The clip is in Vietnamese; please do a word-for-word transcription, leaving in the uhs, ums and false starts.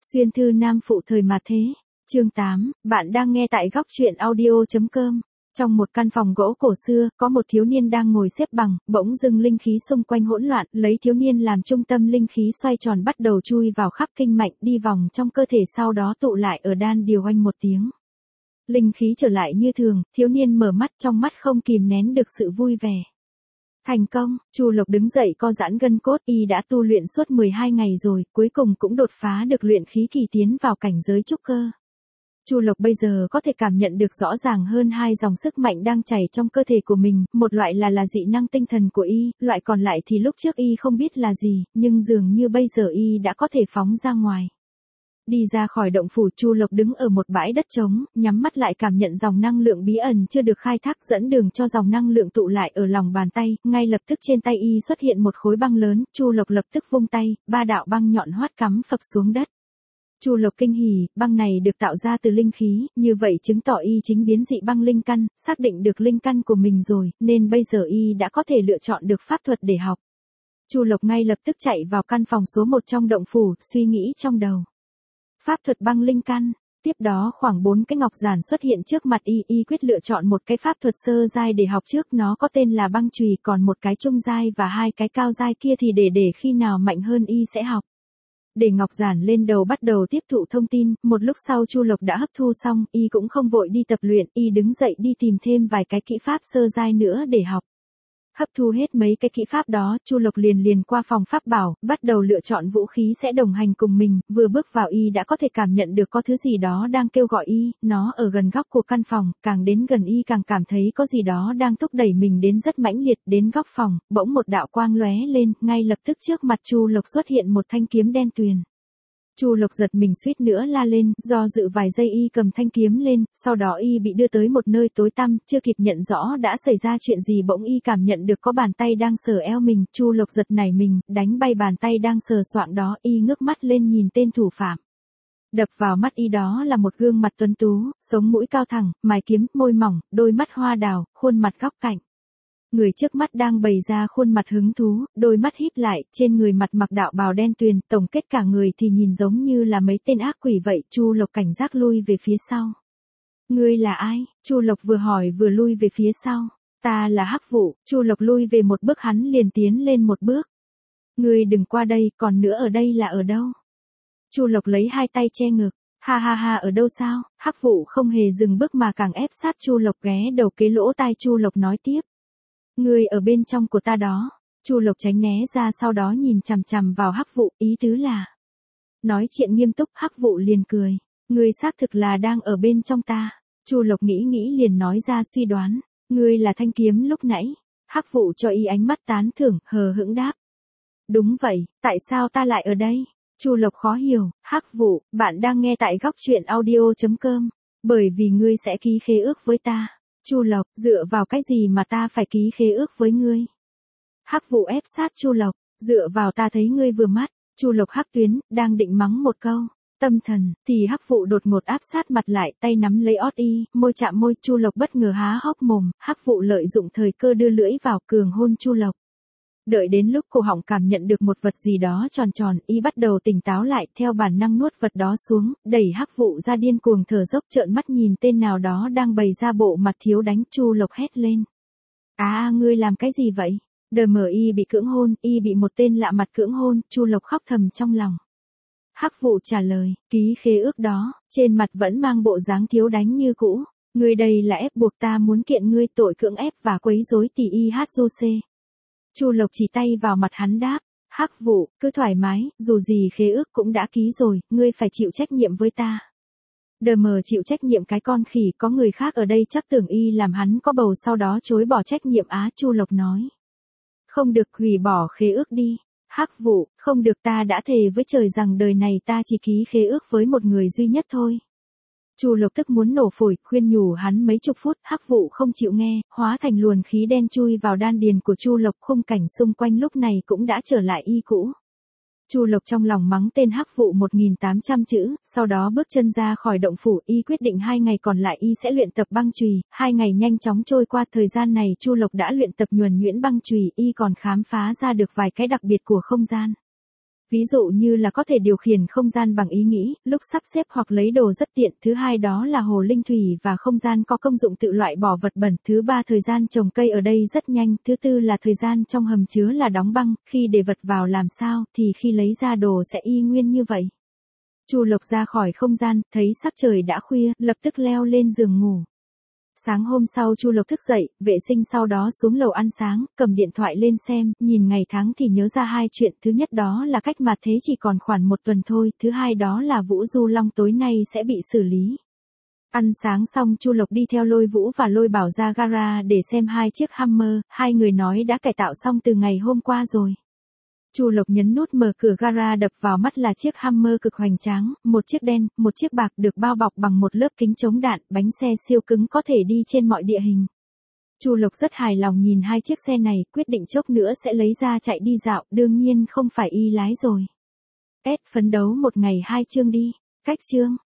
Xuyên thư nam phụ thời mạt thế. Chương tám, bạn đang nghe tại góc truyện audio.com. Trong một căn phòng gỗ cổ xưa, có một thiếu niên đang ngồi xếp bằng, bỗng dưng linh khí xung quanh hỗn loạn, lấy thiếu niên làm trung tâm linh khí xoay tròn bắt đầu chui vào khắp kinh mạch đi vòng trong cơ thể sau đó tụ lại ở đan điền oanh một tiếng. Linh khí trở lại như thường, thiếu niên mở mắt trong mắt không kìm nén được sự vui vẻ. Thành công, Chu Lộc đứng dậy co giãn gân cốt, y đã tu luyện suốt mười hai ngày rồi, cuối cùng cũng đột phá được luyện khí kỳ tiến vào cảnh giới trúc cơ. Chu Lộc bây giờ có thể cảm nhận được rõ ràng hơn hai dòng sức mạnh đang chảy trong cơ thể của mình, một loại là là dị năng tinh thần của y, loại còn lại thì lúc trước y không biết là gì, nhưng dường như bây giờ y đã có thể phóng ra ngoài. Đi ra khỏi động phủ, Chu Lộc đứng ở một bãi đất trống, nhắm mắt lại cảm nhận dòng năng lượng bí ẩn chưa được khai thác dẫn đường cho dòng năng lượng tụ lại ở lòng bàn tay, ngay lập tức trên tay y xuất hiện một khối băng lớn, Chu Lộc lập tức vung tay, ba đạo băng nhọn hoắt cắm phập xuống đất. Chu Lộc kinh hỉ, băng này được tạo ra từ linh khí, như vậy chứng tỏ y chính biến dị băng linh căn, xác định được linh căn của mình rồi, nên bây giờ y đã có thể lựa chọn được pháp thuật để học. Chu Lộc ngay lập tức chạy vào căn phòng số một trong động phủ, suy nghĩ trong đầu. Pháp thuật băng linh căn, tiếp đó khoảng bốn cái ngọc giản xuất hiện trước mặt y, y quyết lựa chọn một cái pháp thuật sơ giai để học trước, nó có tên là băng chùy, còn một cái trung giai và hai cái cao giai kia thì để để khi nào mạnh hơn y sẽ học. Để ngọc giản lên đầu bắt đầu tiếp thụ thông tin, một lúc sau Chu Lộc đã hấp thu xong, y cũng không vội đi tập luyện, y đứng dậy đi tìm thêm vài cái kỹ pháp sơ giai nữa để học. Hấp thu hết mấy cái kỹ pháp đó, Chu Lộc liền liền qua phòng pháp bảo, bắt đầu lựa chọn vũ khí sẽ đồng hành cùng mình, vừa bước vào y đã có thể cảm nhận được có thứ gì đó đang kêu gọi y, nó ở gần góc của căn phòng, càng đến gần y càng cảm thấy có gì đó đang thúc đẩy mình đến rất mãnh liệt, đến góc phòng, bỗng một đạo quang lóe lên, ngay lập tức trước mặt Chu Lộc xuất hiện một thanh kiếm đen tuyền. Chu Lộc giật mình suýt nữa la lên, do dự vài giây y cầm thanh kiếm lên, sau đó y bị đưa tới một nơi tối tăm, chưa kịp nhận rõ đã xảy ra chuyện gì bỗng y cảm nhận được có bàn tay đang sờ eo mình, Chu Lộc giật nảy mình, đánh bay bàn tay đang sờ soạng đó, y ngước mắt lên nhìn tên thủ phạm. Đập vào mắt y đó là một gương mặt tuấn tú, sống mũi cao thẳng, mày kiếm, môi mỏng, đôi mắt hoa đào, khuôn mặt góc cạnh. Người trước mắt đang bày ra khuôn mặt hứng thú, đôi mắt híp lại, trên người mặt mặc đạo bào đen tuyền, tổng kết cả người thì nhìn giống như là mấy tên ác quỷ vậy, Chu Lộc cảnh giác lui về phía sau. Ngươi là ai? Chu Lộc vừa hỏi vừa lui về phía sau. Ta là Hắc Vụ, Chu Lộc lui về một bước hắn liền tiến lên một bước. Ngươi đừng qua đây, còn nữa ở đây là ở đâu? Chu Lộc lấy hai tay che ngực. Ha ha ha, ở đâu sao? Hắc Vụ không hề dừng bước mà càng ép sát Chu Lộc, ghé đầu kế lỗ tai Chu Lộc nói tiếp. Ngươi ở bên trong của ta đó. Chu Lộc tránh né ra, sau đó nhìn chằm chằm vào Hắc Vụ, ý tứ là. Nói chuyện nghiêm túc, Hắc Vụ liền cười. Ngươi xác thực là đang ở bên trong ta. Chu Lộc nghĩ nghĩ liền nói ra suy đoán. Ngươi là thanh kiếm lúc nãy. Hắc Vụ cho y ánh mắt tán thưởng, hờ hững đáp. Đúng vậy, tại sao ta lại ở đây? Chu Lộc khó hiểu. Hắc Vụ, bạn đang nghe tại góc truyện audio.com. Bởi vì ngươi sẽ ký khế ước với ta. Chu Lộc, dựa vào cái gì mà ta phải ký khế ước với ngươi? Hắc Vụ ép sát Chu Lộc, dựa vào ta thấy ngươi vừa mắt. Chu Lộc hắc tuyến, đang định mắng một câu. Tâm thần, thì Hắc Vụ đột ngột áp sát mặt lại, tay nắm lấy ót y, môi chạm môi, Chu Lộc bất ngờ há hốc mồm, Hắc Vụ lợi dụng thời cơ đưa lưỡi vào, cường hôn Chu Lộc. Đợi đến lúc cổ họng cảm nhận được một vật gì đó tròn tròn, y bắt đầu tỉnh táo lại, theo bản năng nuốt vật đó xuống, đẩy Hắc Vụ ra điên cuồng thở dốc, trợn mắt nhìn tên nào đó đang bày ra bộ mặt thiếu đánh. Chu Lộc hét lên. À, ngươi làm cái gì vậy? Đờ mờ y bị cưỡng hôn, y bị một tên lạ mặt cưỡng hôn, Chu Lộc khóc thầm trong lòng. Hắc Vụ trả lời, ký khế ước đó, trên mặt vẫn mang bộ dáng thiếu đánh như cũ. Ngươi đây là ép buộc ta muốn kiện ngươi tội cưỡng ép và quấy rối tỷ y hát du xê. Chu Lộc chỉ tay vào mặt hắn đáp, Hắc Vụ, cứ thoải mái, dù gì khế ước cũng đã ký rồi, ngươi phải chịu trách nhiệm với ta. Đờ mờ chịu trách nhiệm cái con khỉ, có người khác ở đây chắc tưởng y làm hắn có bầu sau đó chối bỏ trách nhiệm á. Chu Lộc nói. Không được, hủy bỏ khế ước đi. Hắc Vụ, không được, ta đã thề với trời rằng đời này ta chỉ ký khế ước với một người duy nhất thôi. Chu Lộc tức muốn nổ phổi, khuyên nhủ hắn mấy chục phút, Hắc Vụ không chịu nghe, hóa thành luồng khí đen chui vào đan điền của Chu Lộc, khung cảnh xung quanh lúc này cũng đã trở lại y cũ. Chu Lộc trong lòng mắng tên Hắc Vụ một nghìn tám trăm chữ, sau đó bước chân ra khỏi động phủ, y quyết định hai ngày còn lại y sẽ luyện tập băng chùy. Hai ngày nhanh chóng trôi qua, thời gian này Chu Lộc đã luyện tập nhuần nhuyễn băng chùy, y còn khám phá ra được vài cái đặc biệt của không gian. Ví dụ như là có thể điều khiển không gian bằng ý nghĩ, lúc sắp xếp hoặc lấy đồ rất tiện. Thứ hai đó là hồ linh thủy và không gian có công dụng tự loại bỏ vật bẩn. Thứ ba thời gian trồng cây ở đây rất nhanh. Thứ tư là thời gian trong hầm chứa là đóng băng, khi để vật vào làm sao thì khi lấy ra đồ sẽ y nguyên như vậy. Chu Lộc ra khỏi không gian, thấy sắc trời đã khuya, lập tức leo lên giường ngủ. Sáng hôm sau Chu Lộc thức dậy, vệ sinh sau đó xuống lầu ăn sáng, cầm điện thoại lên xem, nhìn ngày tháng thì nhớ ra hai chuyện. Thứ nhất đó là cách mà thế chỉ còn khoảng một tuần thôi. Thứ hai đó là Vũ Du Long tối nay sẽ bị xử lý. Ăn sáng xong Chu Lộc đi theo Lôi Vũ và Lôi Bảo ra gara để xem hai chiếc Hummer. Hai người nói đã cải tạo xong từ ngày hôm qua rồi. Chu Lộc nhấn nút mở cửa gara, đập vào mắt là chiếc Hummer cực hoành tráng, một chiếc đen, một chiếc bạc được bao bọc bằng một lớp kính chống đạn, bánh xe siêu cứng có thể đi trên mọi địa hình. Chu Lộc rất hài lòng nhìn hai chiếc xe này, quyết định chốc nữa sẽ lấy ra chạy đi dạo, đương nhiên không phải y lái rồi. S phấn đấu một ngày hai chương đi. Cách chương